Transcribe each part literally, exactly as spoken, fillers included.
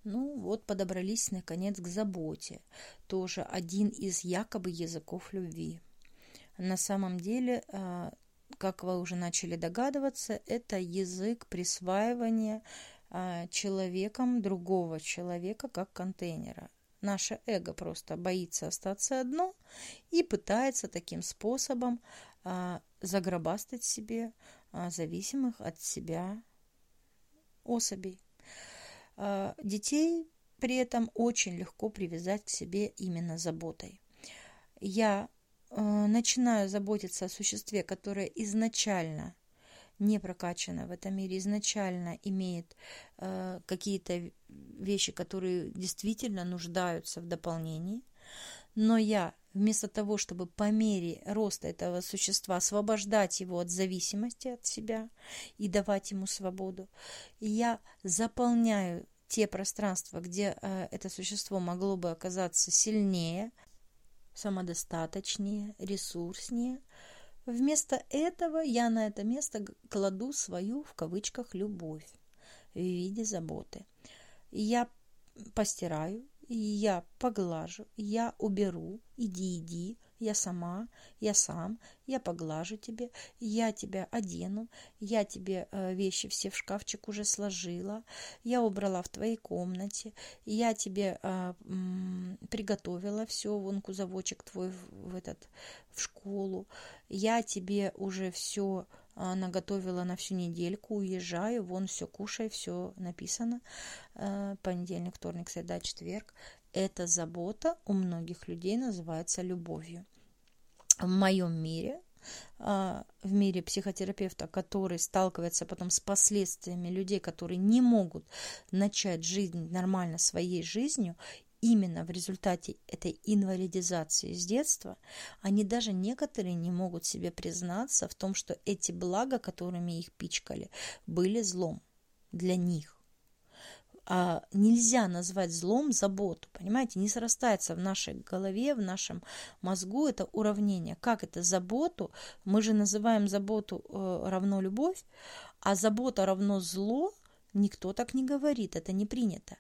Ну вот подобрались наконец к заботе. Тоже один из якобы языков любви. На самом деле, как вы уже начали догадываться, это язык присваивания человеком другого человека как контейнера. Наше эго просто боится остаться одно и пытается таким способом загробастать себе зависимых от себя особей. Детей при этом очень легко привязать к себе именно заботой. Я начинаю заботиться о существе, которое изначально не прокачано в этом мире, изначально имеет э, какие-то вещи, которые действительно нуждаются в дополнении, но я вместо того, чтобы по мере роста этого существа освобождать его от зависимости от себя и давать ему свободу, я заполняю те пространства, где э, это существо могло бы оказаться сильнее, самодостаточнее, ресурснее. Вместо этого я на это место кладу свою, в кавычках, любовь в виде заботы. Я постираю, я поглажу, я уберу, иди, иди, я сама, я сам, я поглажу тебе, я тебя одену, я тебе вещи все в шкафчик уже сложила, я убрала в твоей комнате, я тебе а, м, приготовила все, вон кузовочек твой в, в этот в школу, я тебе уже все наготовила на всю недельку, уезжаю, вон все кушай, все написано, понедельник, вторник, среда, четверг. Эта забота у многих людей называется любовью. В моем мире, в мире психотерапевта, который сталкивается потом с последствиями людей, которые не могут начать жизнь нормально своей жизнью, именно в результате этой инвалидизации с детства, они даже некоторые не могут себе признаться в том, что эти блага, которыми их пичкали, были злом для них. А нельзя назвать злом заботу, понимаете, не срастается в нашей голове, в нашем мозгу это уравнение. Как это заботу? Мы же называем заботу э, равно любовь, а забота равно зло, никто так не говорит, это не принято.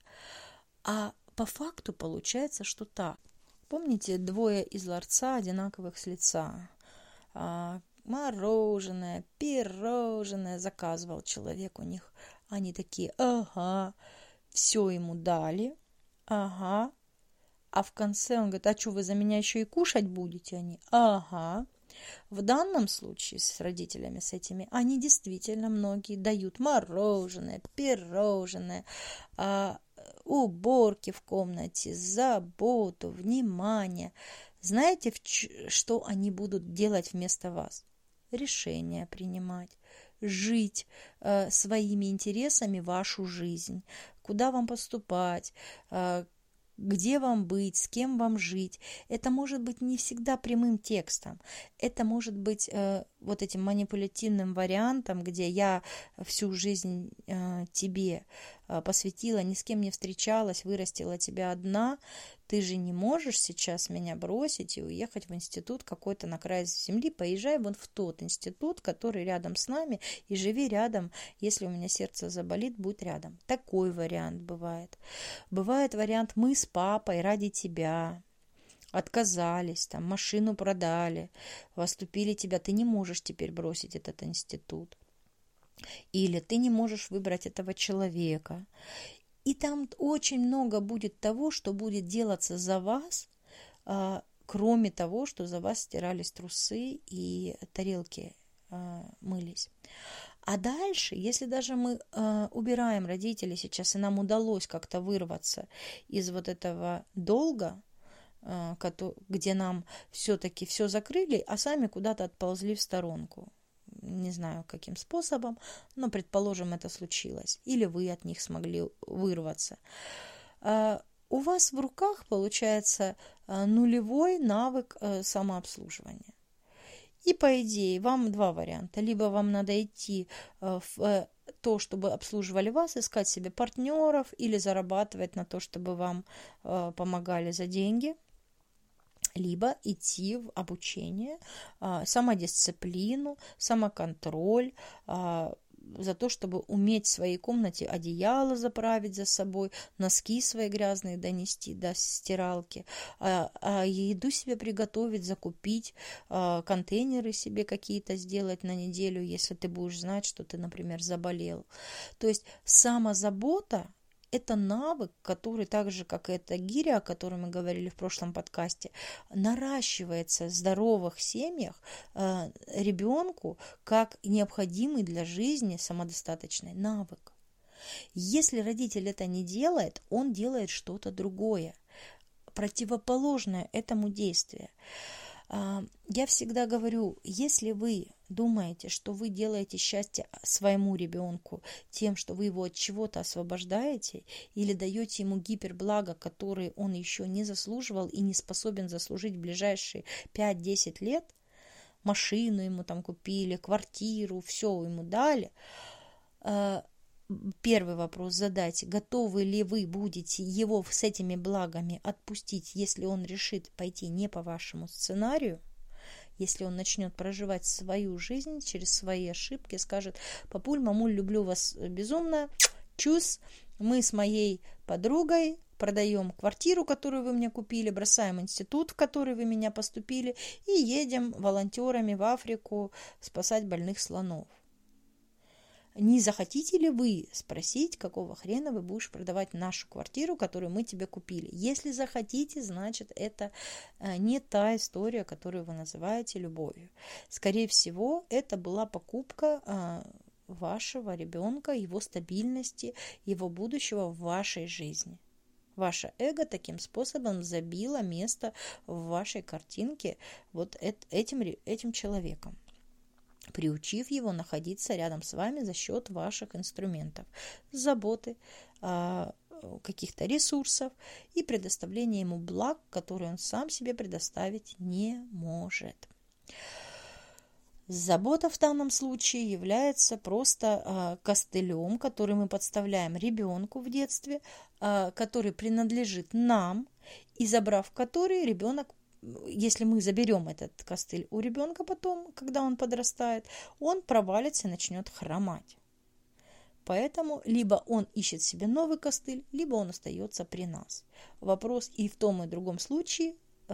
А по факту получается, что так. Помните, двое из ларца одинаковых с лица. А, мороженое, пирожное заказывал человек у них. Они такие, ага, все ему дали, ага. А в конце он говорит, а что, вы за меня еще и кушать будете? Они, ага. В данном случае с родителями, с этими, они действительно многие дают мороженое, пирожное, а, уборки в комнате, заботу, внимание. Знаете, что они будут делать вместо вас? Решения принимать, жить э, своими интересами вашу жизнь, куда вам поступать, э, где вам быть, с кем вам жить. Это может быть не всегда прямым текстом. Это может быть э, вот этим манипулятивным вариантом, где я всю жизнь э, тебе э, посвятила, ни с кем не встречалась, вырастила тебя одна. Ты же не можешь сейчас меня бросить и уехать в институт какой-то на край земли. Поезжай вон в тот институт, который рядом с нами, и живи рядом. Если у меня сердце заболит, будь рядом. Такой вариант бывает. Бывает вариант «мы с папой ради тебя». Отказались, там, машину продали, поступили тебя. Ты не можешь теперь бросить этот институт. Или ты не можешь выбрать этого человека. И там очень много будет того, что будет делаться за вас, кроме того, что за вас стирались трусы и тарелки мылись. А дальше, если даже мы убираем родителей сейчас, и нам удалось как-то вырваться из вот этого долга, где нам все-таки все закрыли, а сами куда-то отползли в сторонку. Не знаю, каким способом, но, предположим, это случилось. Или вы от них смогли вырваться. У вас в руках получается нулевой навык самообслуживания. И, по идее, вам два варианта. Либо вам надо идти в то, чтобы обслуживали вас, искать себе партнеров, или зарабатывать на то, чтобы вам помогали за деньги. Либо идти в обучение, самодисциплину, самоконтроль, за то, чтобы уметь в своей комнате одеяло заправить за собой, носки свои грязные донести до стиралки, а, а еду себе приготовить, закупить, а, контейнеры себе какие-то сделать на неделю, если ты будешь знать, что ты, например, заболел. То есть самозабота – это навык, который так же, как и эта гиря, о которой мы говорили в прошлом подкасте, наращивается в здоровых семьях э, ребенку как необходимый для жизни самодостаточный навык. Если родитель это не делает, он делает что-то другое, противоположное этому действию. Я всегда говорю, если вы думаете, что вы делаете счастье своему ребенку тем, что вы его от чего-то освобождаете или даете ему гиперблаго, которые он еще не заслуживал и не способен заслужить в ближайшие пять-десять лет, машину ему там купили, квартиру, все ему дали, первый вопрос задайте, готовы ли вы будете его с этими благами отпустить, если он решит пойти не по вашему сценарию, если он начнет проживать свою жизнь через свои ошибки, скажет: папуль, мамуль, люблю вас безумно, чус, мы с моей подругой продаем квартиру, которую вы мне купили, бросаем институт, в который вы меня поступили, и едем волонтерами в Африку спасать больных слонов. Не захотите ли вы спросить, какого хрена вы будешь продавать нашу квартиру, которую мы тебе купили? Если захотите, значит, это не та история, которую вы называете любовью. Скорее всего, это была покупка вашего ребенка, его стабильности, его будущего в вашей жизни. Ваше эго таким способом забило место в вашей картинке вот этим, этим человеком, приучив его находиться рядом с вами за счет ваших инструментов, заботы, каких-то ресурсов и предоставления ему благ, которые он сам себе предоставить не может. Забота в данном случае является просто костылем, который мы подставляем ребенку в детстве, который принадлежит нам, и забрав который, ребенок, если мы заберем этот костыль у ребенка потом, когда он подрастает, он провалится и начнет хромать. Поэтому либо он ищет себе новый костыль, либо он остается при нас. Вопрос и в том, и в другом случае,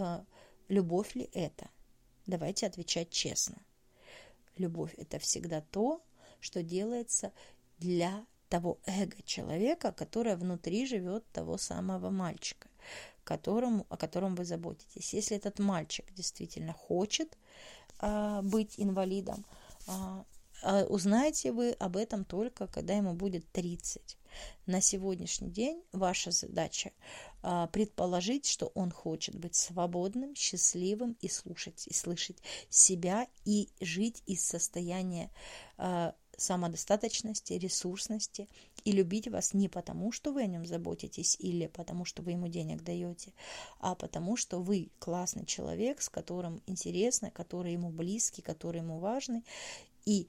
любовь ли это? Давайте отвечать честно. Любовь – это всегда то, что делается для того эго человека, которое внутри живет того самого мальчика, которому, о котором вы заботитесь. Если этот мальчик действительно хочет а, быть инвалидом, а, а узнаете вы об этом только, когда ему будет тридцать. На сегодняшний день ваша задача а, предположить, что он хочет быть свободным, счастливым и слушать, и слышать себя, и жить из состояния а, самодостаточности, ресурсности, и любить вас не потому, что вы о нем заботитесь или потому, что вы ему денег даете, а потому, что вы классный человек, с которым интересно, который ему близкий, который ему важный, и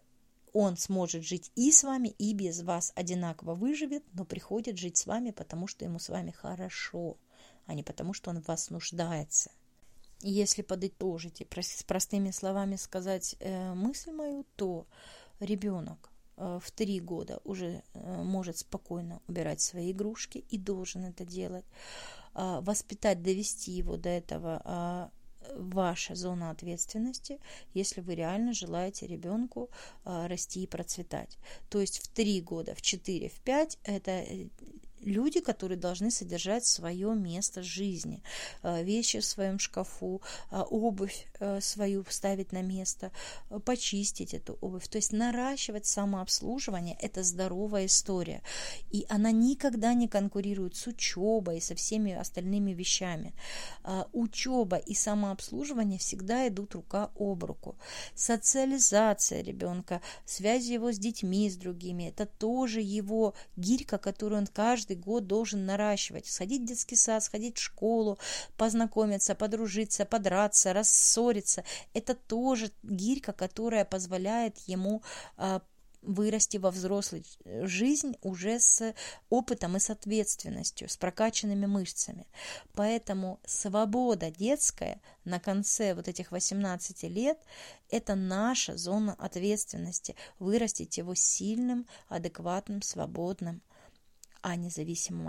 он сможет жить и с вами, и без вас, одинаково выживет, но приходит жить с вами, потому что ему с вами хорошо, а не потому, что он в вас нуждается. Если подытожить и с простыми словами сказать э, мысль мою, то ребенок э, в три года уже э, может спокойно убирать свои игрушки и должен это делать. Э, воспитать, довести его до этого э, ваша зона ответственности, если вы реально желаете ребенку э, расти и процветать. То есть в три года, в четыре, в пять это люди, которые должны содержать свое место жизни, вещи в своем шкафу, обувь свою ставить на место, почистить эту обувь. То есть наращивать самообслуживание – это здоровая история. И она никогда не конкурирует с учебой и со всеми остальными вещами. Учеба и самообслуживание всегда идут рука об руку. Социализация ребенка, связь его с детьми, с другими – это тоже его гирька, которую он каждый год должен наращивать, сходить в детский сад, сходить в школу, познакомиться, подружиться, подраться, рассориться. Это тоже гирька, которая позволяет ему а, вырасти во взрослую жизнь уже с опытом и с ответственностью, с прокачанными мышцами. Поэтому свобода детская на конце вот этих восемнадцати лет – это наша зона ответственности, вырастить его сильным, адекватным, свободным, а не зависимым